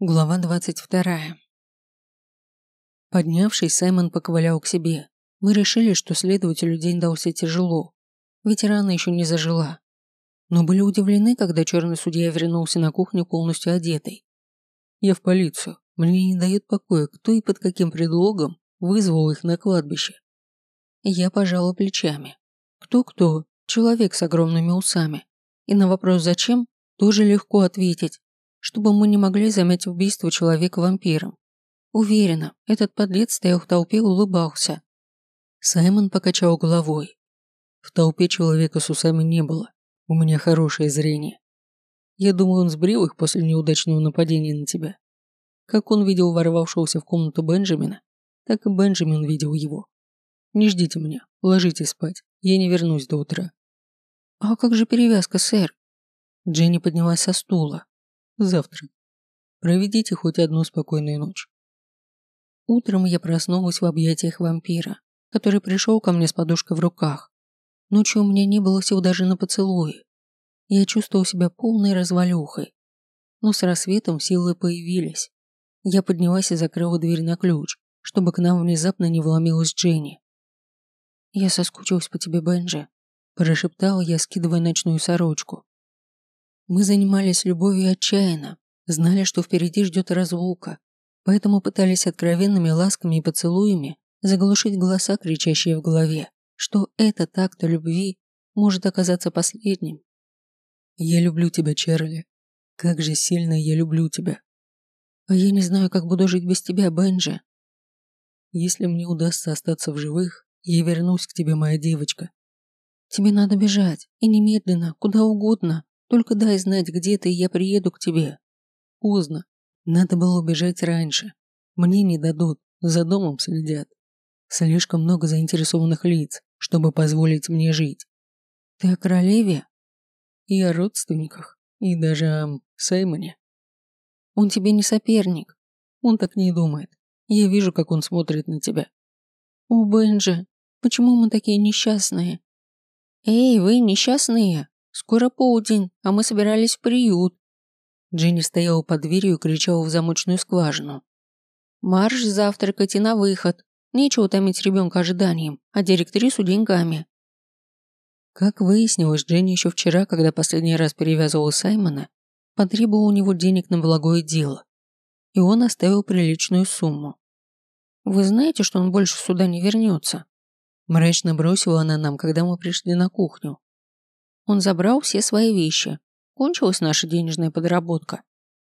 Глава 22. Поднявшись, Саймон поковылял к себе. Мы решили, что следователю день дался тяжело, ведь рана еще не зажила. Но были удивлены, когда черный судья вернулся на кухню полностью одетый. «Я в полицию. Мне не дает покоя, кто и под каким предлогом вызвал их на кладбище». Я пожала плечами. Кто-кто? Человек с огромными усами. И на вопрос «зачем?» тоже легко ответить, чтобы мы не могли замять убийство человека вампиром. Уверена, этот подлец стоял в толпе и улыбался. Саймон покачал головой. В толпе человека с усами не было. У меня хорошее зрение. Я думаю, он сбрил их после неудачного нападения на тебя. Как он видел ворвавшегося в комнату Бенджамина, так и Бенджамин видел его. Не ждите меня, ложитесь спать, я не вернусь до утра. А как же перевязка, сэр? Дженни поднялась со стула. Завтра. Проведите хоть одну спокойную ночь. Утром я проснулась в объятиях вампира, который пришел ко мне с подушкой в руках. Ночью у меня не было сил даже на поцелуи. Я чувствовал себя полной развалюхой. Но с рассветом силы появились. Я поднялась и закрыла дверь на ключ, чтобы к нам внезапно не вломилась Дженни. «Я соскучилась по тебе, Бенджи», – прошептала я, скидывая ночную сорочку. Мы занимались любовью отчаянно, знали, что впереди ждет разлука, поэтому пытались откровенными ласками и поцелуями заглушить голоса, кричащие в голове, что этот акт любви может оказаться последним. «Я люблю тебя, Чарли. Как же сильно я люблю тебя. А я не знаю, как буду жить без тебя, Бенджи. Если мне удастся остаться в живых, я вернусь к тебе, моя девочка. Тебе надо бежать, и немедленно, куда угодно. Только дай знать, где ты, и я приеду к тебе. Поздно. Надо было бежать раньше. Мне не дадут, за домом следят. Слишком много заинтересованных лиц, чтобы позволить мне жить. Ты о королеве? И о родственниках, и даже о Саймоне. Он тебе не соперник. Он так не думает. Я вижу, как он смотрит на тебя. О, Бенджи, почему мы такие несчастные? Эй, вы несчастные? Скоро полдень, а мы собирались в приют. Дженни стояла под дверью и кричала в замочную скважину. Марш завтракать и на выход. Нечего томить ребенка ожиданием, а директрису деньгами. Как выяснилось, Дженни еще вчера, когда последний раз перевязывала Саймона, потребовала у него денег на благое дело. И он оставил приличную сумму. Вы знаете, что он больше сюда не вернется? Мрачно бросила она нам, когда мы пришли на кухню. Он забрал все свои вещи. Кончилась наша денежная подработка.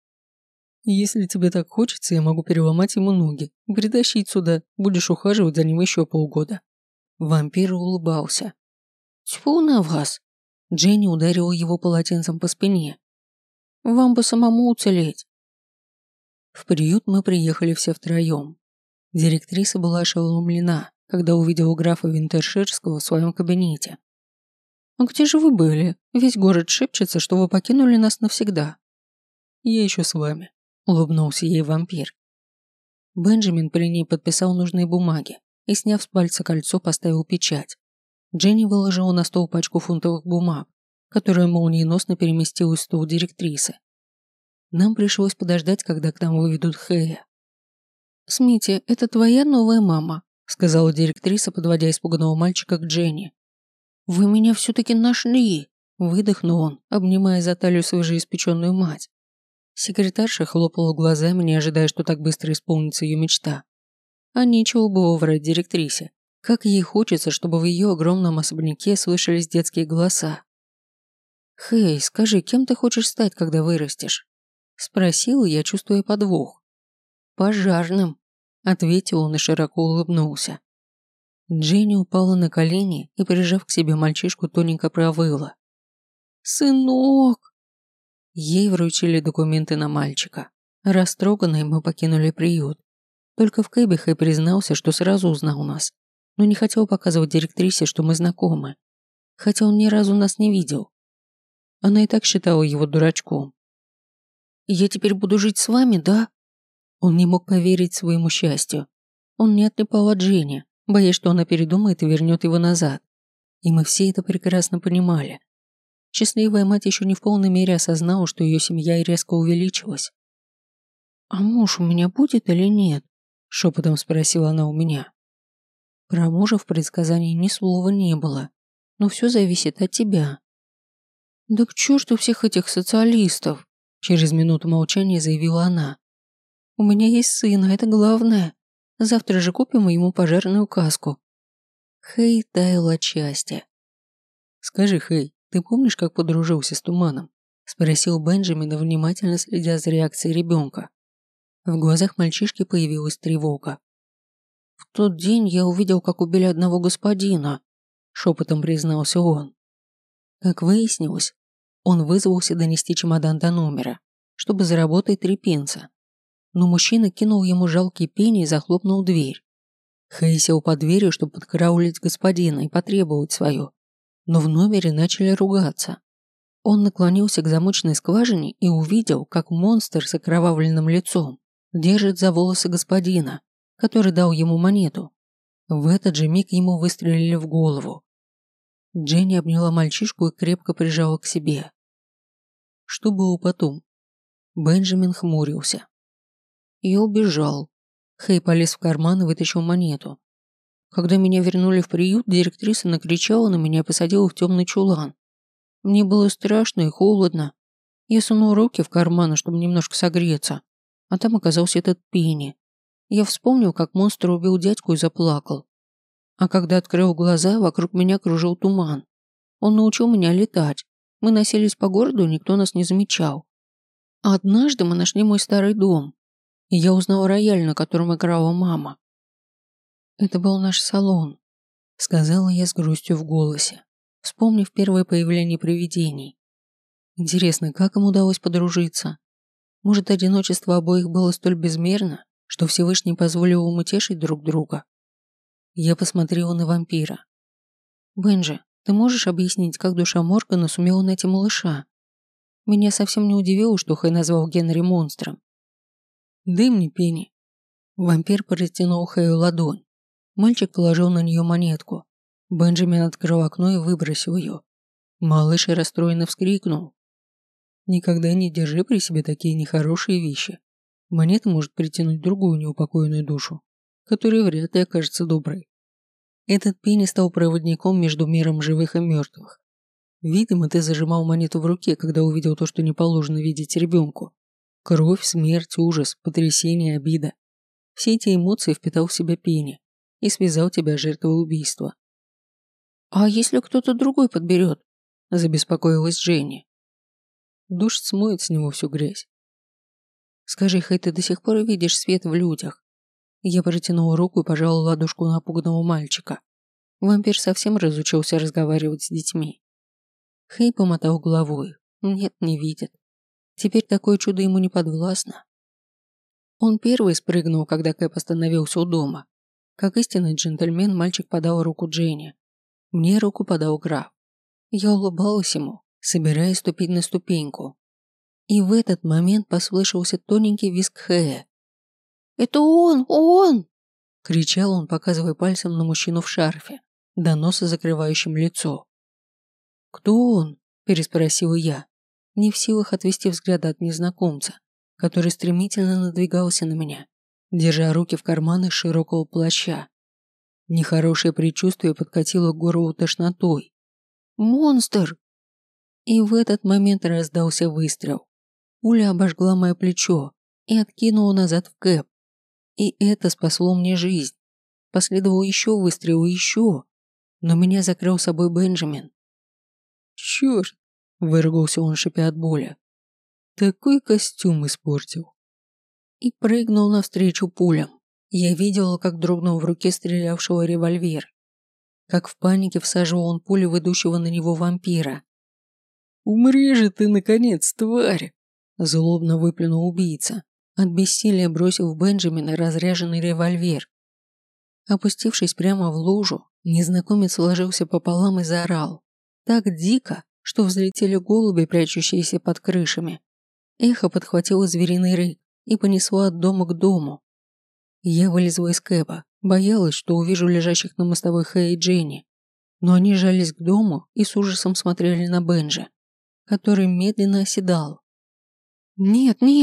Если тебе так хочется, я могу переломать ему ноги, притащить сюда, будешь ухаживать за ним еще полгода. Вампир улыбался. Тьфу на вас. Дженни ударила его полотенцем по спине. Вам бы самому уцелеть. В приют мы приехали все втроем. Директриса была ошеломлена, когда увидела графа Винтерширского в своем кабинете. «А где же вы были? Весь город шепчется, что вы покинули нас навсегда». «Я еще с вами», – улыбнулся ей вампир. Бенджамин при ней подписал нужные бумаги и, сняв с пальца кольцо, поставил печать. Дженни выложила на стол пачку фунтовых бумаг, которая молниеносно переместилась в стол директрисы. Нам пришлось подождать, когда к нам выведут Хэя. «Смити, это твоя новая мама», – сказала директриса, подводя испуганного мальчика к Дженни. «Вы меня все-таки нашли!» – выдохнул он, обнимая за талию свежеиспеченную мать. Секретарша хлопала глазами, не ожидая, что так быстро исполнится ее мечта. А нечего было врать директрисе. Как ей хочется, чтобы в ее огромном особняке слышались детские голоса. «Хей, скажи, кем ты хочешь стать, когда вырастешь?» – спросила я, чувствуя подвох. «Пожарным», – ответил он и широко улыбнулся. Дженни упала на колени и, прижав к себе мальчишку, тоненько провыла. «Сынок!» Ей вручили документы на мальчика. Растроганные мы покинули приют. Только в кэбе Хэй признался, что сразу узнал нас, но не хотел показывать директрисе, что мы знакомы, хотя он ни разу нас не видел. Она и так считала его дурачком. «Я теперь буду жить с вами, да?» Он не мог поверить своему счастью. Он не отлипал от Дженни, боясь, что она передумает и вернет его назад. И мы все это прекрасно понимали. Счастливая мать еще не в полной мере осознала, что ее семья и резко увеличилась. «А муж у меня будет или нет?» – шепотом спросила она у меня. Про мужа в предсказании ни слова не было, но все зависит от тебя. «Да к черту всех этих социалистов!» – через минуту молчания заявила она. «У меня есть сын, а это главное. Завтра же купим ему пожарную каску». Хэй таял от счастья. «Скажи, Хэй, ты помнишь, как подружился с Туманом?» – спросил Бенджамин, внимательно следя за реакцией ребенка. В глазах мальчишки появилась тревога. «В тот день я увидел, как убили одного господина», – шепотом признался он. Как выяснилось, он вызвался донести чемодан до номера, чтобы заработать 3 пенса. Но мужчина кинул ему жалкий пени и захлопнул дверь. Хэй сел под дверью, чтобы подкараулить господина и потребовать свое, но в номере начали ругаться. Он наклонился к замочной скважине и увидел, как монстр с окровавленным лицом держит за волосы господина, который дал ему монету. В этот же миг ему выстрелили в голову. Дженни обняла мальчишку и крепко прижала к себе. Что было потом? Бенджамин хмурился. Я убежал. Хэй полез в карман и вытащил монету. Когда меня вернули в приют, директриса накричала на меня и посадила в темный чулан. Мне было страшно и холодно. Я сунул руки в карманы, чтобы немножко согреться, а там оказался этот Пенни. Я вспомнил, как монстр убил дядьку и заплакал. А когда открыл глаза, вокруг меня кружил туман. Он научил меня летать. Мы носились по городу, и никто нас не замечал. А однажды мы нашли мой старый дом, и я узнал рояль, на котором играла мама. «Это был наш салон», — сказала я с грустью в голосе, вспомнив первое появление привидений. Интересно, как им удалось подружиться? Может, одиночество обоих было столь безмерно, что Всевышний позволил им утешить друг друга? Я посмотрела на вампира. «Бенджи, ты можешь объяснить, как душа Моргана сумела найти малыша? Меня совсем не удивило, что Хэй назвал Генри монстром». «Дай мне Пенни». Вампир протянул Хэю ладонь. Мальчик положил на нее монетку. Бенджамин открыл окно и выбросил ее. Малыш расстроенно вскрикнул. «Никогда не держи при себе такие нехорошие вещи. Монета может притянуть другую неупокоенную душу, которая вряд ли окажется доброй». Этот Пенни стал проводником между миром живых и мертвых. Видимо, ты зажимал монету в руке, когда увидел то, что не положено видеть ребенку. Кровь, смерть, ужас, потрясение, обида. Все эти эмоции впитал в себя Пенни и связал тебя с жертвой убийства. «А если кто-то другой подберет?» – забеспокоилась Дженни. Душ смоет с него всю грязь. «Скажи, Хэй, ты до сих пор видишь свет в людях?» Я протянула руку и пожала ладошку напуганного мальчика. Вампир совсем разучился разговаривать с детьми. Хэй помотал головой. Нет, не видит. Теперь такое чудо ему не подвластно. Он первый спрыгнул, когда Кэп остановился у дома. Как истинный джентльмен, мальчик подал руку Дженни. Мне руку подал граф. Я улыбалась ему, собираясь ступить на ступеньку. И в этот момент послышался тоненький визг Хэя. «Это он! Он!» – кричал он, показывая пальцем на мужчину в шарфе, до носа закрывающим лицо. «Кто он?» – переспросила я, не в силах отвести взгляд от незнакомца, который стремительно надвигался на меня, держа руки в карманы широкого плаща. Нехорошее предчувствие подкатило к горлу тошнотой. «Монстр!» И в этот момент раздался выстрел. Пуля обожгла мое плечо и откинула назад в Кэп. И это спасло мне жизнь. Последовал еще выстрел и еще, но меня закрыл собой Бенджамин. «Черт!» – выругался он, шипя от боли. «Такой костюм испортил!» И прыгнул навстречу пулям. Я видела, как дрогнул в руке стрелявшего револьвер. Как в панике всаживал он пули в идущего на него вампира. «Умри же ты, наконец, тварь!» – злобно выплюнул убийца, от бессилия бросив в Бенджамина разряженный револьвер. Опустившись прямо в лужу, незнакомец сложился пополам и заорал. Так дико, что взлетели голуби, прячущиеся под крышами. Эхо подхватило звериный рык и понесло от дома к дому. Я вылезла из кэба, боялась, что увижу лежащих на мостовой Хэй и Дженни, но они жались к дому и с ужасом смотрели на Бенджи, который медленно оседал. «Нет, нет!»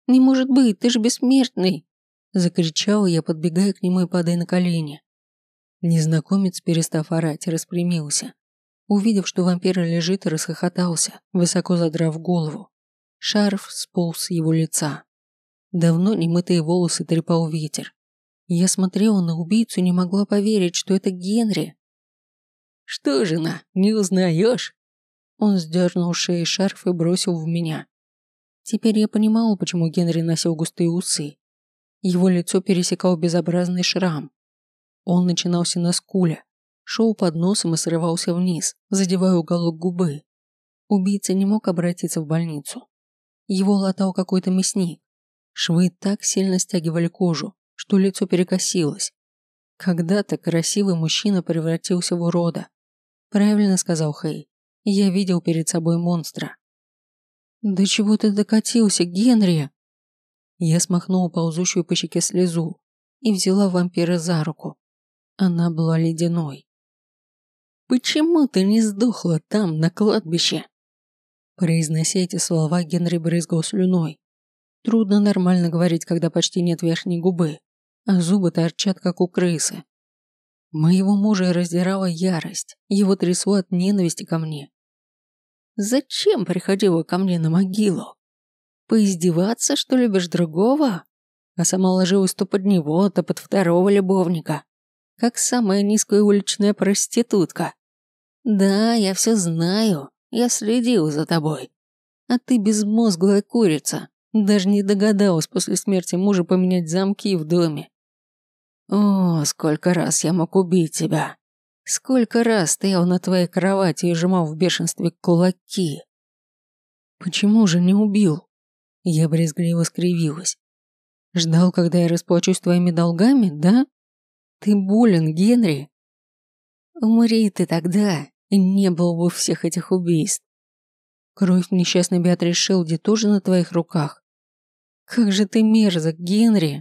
Не может быть, ты же бессмертный!» Закричала я, подбегая к нему и падая на колени. Незнакомец, перестав орать, распрямился. Увидев, что вампир лежит, и расхохотался, высоко задрав голову. Шарф сполз с его лица. Давно немытые волосы трепал ветер. Я смотрела на убийцу и не могла поверить, что это Генри. «Что, жена, не узнаешь?» Он сдернул с шеи шарф и бросил в меня. Теперь я понимала, почему Генри носил густые усы. Его лицо пересекал безобразный шрам. Он начинался на скуле, шел под носом и срывался вниз, задевая уголок губы. Убийца не мог обратиться в больницу. Его латал какой-то мясник. Швы так сильно стягивали кожу, что лицо перекосилось. Когда-то красивый мужчина превратился в урода. Правильно сказал Хэй. Я видел перед собой монстра. «Да чего ты докатился, Генри?» Я смахнула ползущую по щеке слезу и взяла вампира за руку. Она была ледяной. «Почему ты не сдохла там, на кладбище?» Произнося эти слова, Генри брызгал слюной. Трудно нормально говорить, когда почти нет верхней губы, а зубы торчат, как у крысы. Моего мужа раздирала ярость, его трясло от ненависти ко мне. «Зачем приходила ко мне на могилу? Поиздеваться, что любишь другого? А сама ложилась то под него, то под второго любовника, как самая низкая уличная проститутка. Да, я все знаю, я следил за тобой. А ты безмозглая курица, даже не догадалась после смерти мужа поменять замки в доме. О, сколько раз я мог убить тебя. Сколько раз стоял на твоей кровати и сжимал в бешенстве кулаки. Почему же не убил? Я брезгливо скривилась. Ждал, когда я расплачусь твоими долгами, да? Ты болен, Генри. Умри ты тогда, и не было бы всех этих убийств. Кровь несчастной Беатрис Шелди тоже на твоих руках. Как же ты мерзок, Генри.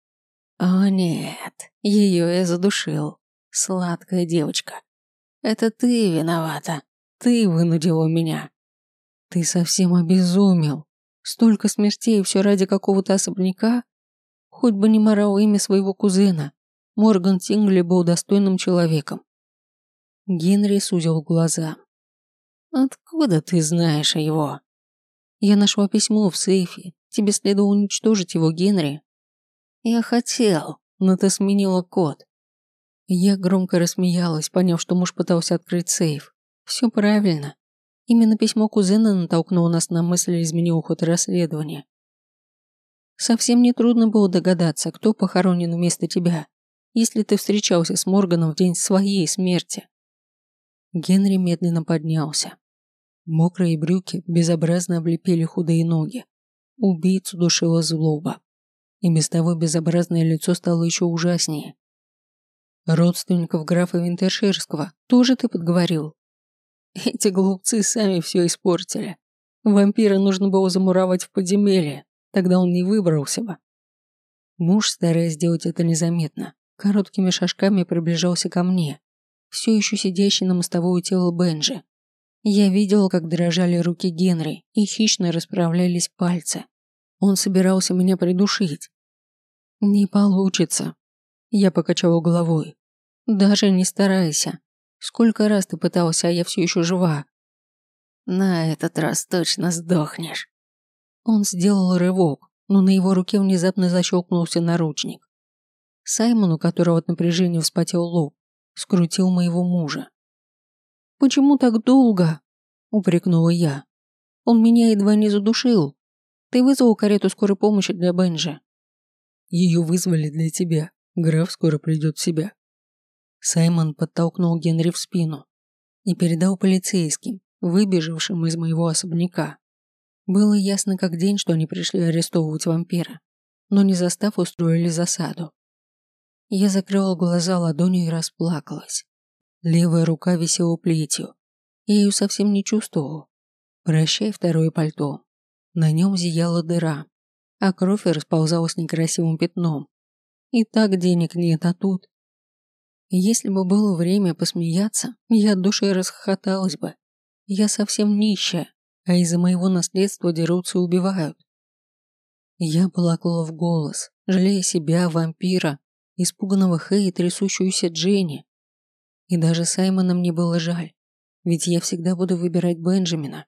О нет, ее я задушил. Сладкая девочка. Это ты виновата. Ты вынудила меня. Ты совсем обезумел. Столько смертей, все ради какого-то особняка. Хоть бы не морал имя своего кузена. Морган Тингли был достойным человеком. Генри сузил глаза. Откуда ты знаешь о его? Я нашла письмо в сейфе. Тебе следовало уничтожить его, Генри. Я хотел, но ты сменила код. Я громко рассмеялась, поняв, что муж пытался открыть сейф. Все правильно. Именно письмо кузена натолкнуло нас на мысль и изменило ход расследования. Совсем нетрудно было догадаться, кто похоронен вместо тебя, если ты встречался с Морганом в день своей смерти. Генри медленно поднялся. Мокрые брюки безобразно облепили худые ноги. Убийцу душила злоба. И без того безобразное лицо стало еще ужаснее. Родственников графа Винтерширского тоже ты подговорил? Эти глупцы сами все испортили. Вампира нужно было замуровать в подземелье, тогда он не выбрался бы. Муж, стараясь сделать это незаметно, короткими шажками приближался ко мне, все еще сидящий на мостовое тело Бенджи. Я видела, как дрожали руки Генри и хищно расправлялись пальцы. Он собирался меня придушить. Не получится. Я покачала головой. Даже не старайся. Сколько раз ты пытался, а я все еще жива. На этот раз точно сдохнешь. Он сделал рывок, но на его руке внезапно защелкнулся наручник. Саймон, у которого от напряжения вспотел лоб, скрутил моего мужа. «Почему так долго?» – упрекнула я. «Он меня едва не задушил. Ты вызвал карету скорой помощи для Бенджи?» «Ее вызвали для тебя. Граф скоро придет в себя». Саймон подтолкнул Генри в спину и передал полицейским, выбежавшим из моего особняка. Было ясно как день, что они пришли арестовывать вампира, но не застав, устроили засаду. Я закрыла глаза ладонью и расплакалась. Левая рука висела плетью. Я ее совсем не чувствовала. Прощай второе пальто. На нем зияла дыра, а кровь расползалась некрасивым пятном. И так денег нет, а тут... Если бы было время посмеяться, я от души расхохоталась бы. Я совсем нищая, а из-за моего наследства дерутся и убивают. Я плакала в голос, жалея себя, вампира, испуганного Хэй и трясущуюся Дженни. И даже Саймона мне было жаль, ведь я всегда буду выбирать Бенджамина.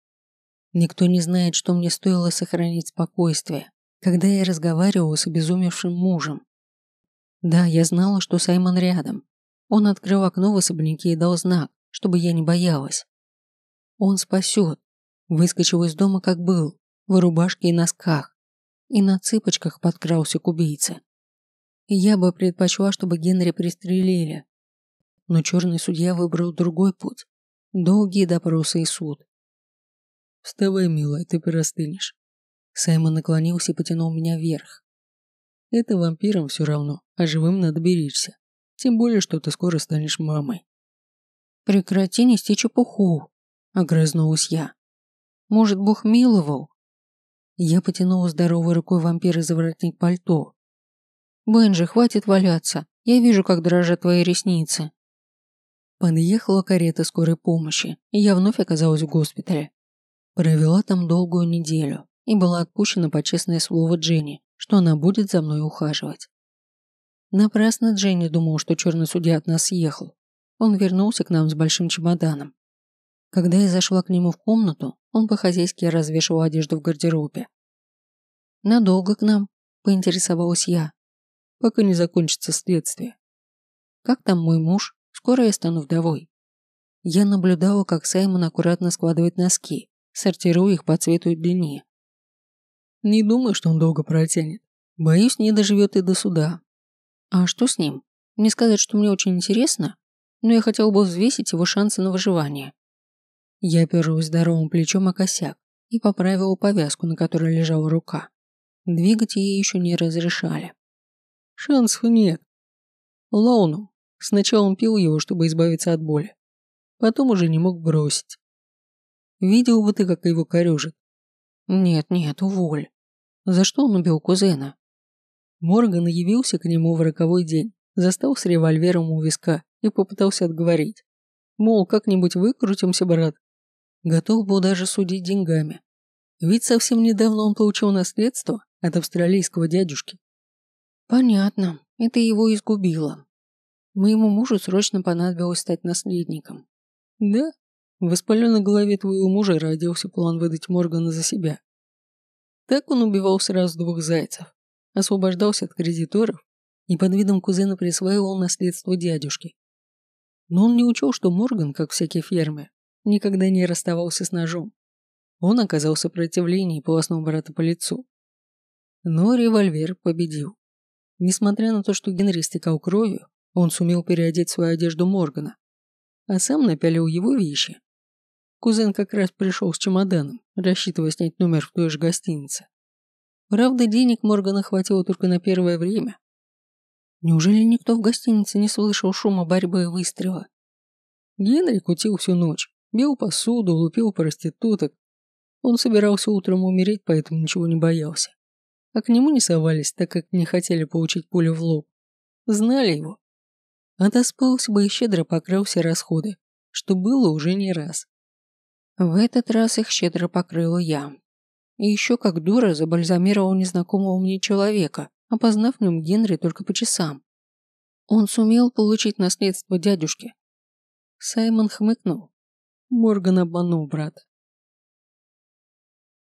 Никто не знает, что мне стоило сохранить спокойствие, когда я разговаривала с обезумевшим мужем. Да, я знала, что Саймон рядом. Он открыл окно в особняке и дал знак, чтобы я не боялась. Он спасет. Выскочил из дома, как был, в рубашке и носках, и на цыпочках подкрался к убийце. И я бы предпочла, чтобы Генри пристрелили. Но черный судья выбрал другой путь. Долгие допросы и суд. «Вставай, милая, ты простынешь». Саймон наклонился и потянул меня вверх. «Это вампирам все равно, а живым надо беречься. Тем более, что ты скоро станешь мамой». «Прекрати нести чепуху», — огрызнулась я. «Может, Бог миловал?» Я потянула здоровой рукой вампира за воротник пальто. «Бенджи, хватит валяться. Я вижу, как дрожат твои ресницы». Подъехала карета скорой помощи, и я вновь оказалась в госпитале. Провела там долгую неделю и была отпущена по честное слово Дженни, что она будет за мной ухаживать. Напрасно Дженни думал, что черный судья от нас съехал. Он вернулся к нам с большим чемоданом. Когда я зашла к нему в комнату, он по-хозяйски развешивал одежду в гардеробе. «Надолго к нам?» – поинтересовалась я. «Пока не закончится следствие». «Как там мой муж? Скоро я стану вдовой». Я наблюдала, как Саймон аккуратно складывает носки, сортируя их по цвету и длине. «Не думаю, что он долго протянет. Боюсь, не доживет и до суда». «А что с ним? Не сказать, что мне очень интересно, но я хотела бы взвесить его шансы на выживание». Я оперлась здоровым плечом о косяк и поправила повязку, на которой лежала рука. Двигать ей еще не разрешали. «Шансов нет. Лауну. Сначала он пил его, чтобы избавиться от боли. Потом уже не мог бросить. Видел бы ты, как его корежит». «Нет, уволь. За что он убил кузена?» Морган явился к нему в роковой день, застал с револьвером у виска и попытался отговорить. Мол, как-нибудь выкрутимся, брат. Готов был даже судить деньгами. Ведь совсем недавно он получил наследство от австралийского дядюшки. «Понятно, это его изгубило. Моему мужу срочно понадобилось стать наследником». «Да? В воспаленной голове твоего мужа родился план выдать Моргана за себя. Так он убивал сразу двух зайцев, освобождался от кредиторов и под видом кузена присваивал наследство дядюшки. Но он не учел, что Морган, как всякий фермер, никогда не расставался с ножом. Он оказал сопротивление и полоснул брата по лицу. Но револьвер победил. Несмотря на то, что Генри истекал кровью, он сумел переодеть свою одежду Моргана, а сам напялил его вещи. Кузен как раз пришел с чемоданом, рассчитывая снять номер в той же гостинице. Правда, денег Моргана хватило только на первое время. Неужели никто в гостинице не слышал шума борьбы и выстрела? Генри кутил всю ночь, бил посуду, лупил проституток. Он собирался утром умереть, поэтому ничего не боялся. А к нему не совались, так как не хотели получить пулю в лоб. Знали его. Отоспался бы и щедро покрыл все расходы, что было уже не раз. В этот раз их щедро покрыла я. И еще как дура забальзамировал незнакомого мне человека, опознав в нем Генри только по часам. Он сумел получить наследство дядюшки. Саймон хмыкнул. Морган обманул брата.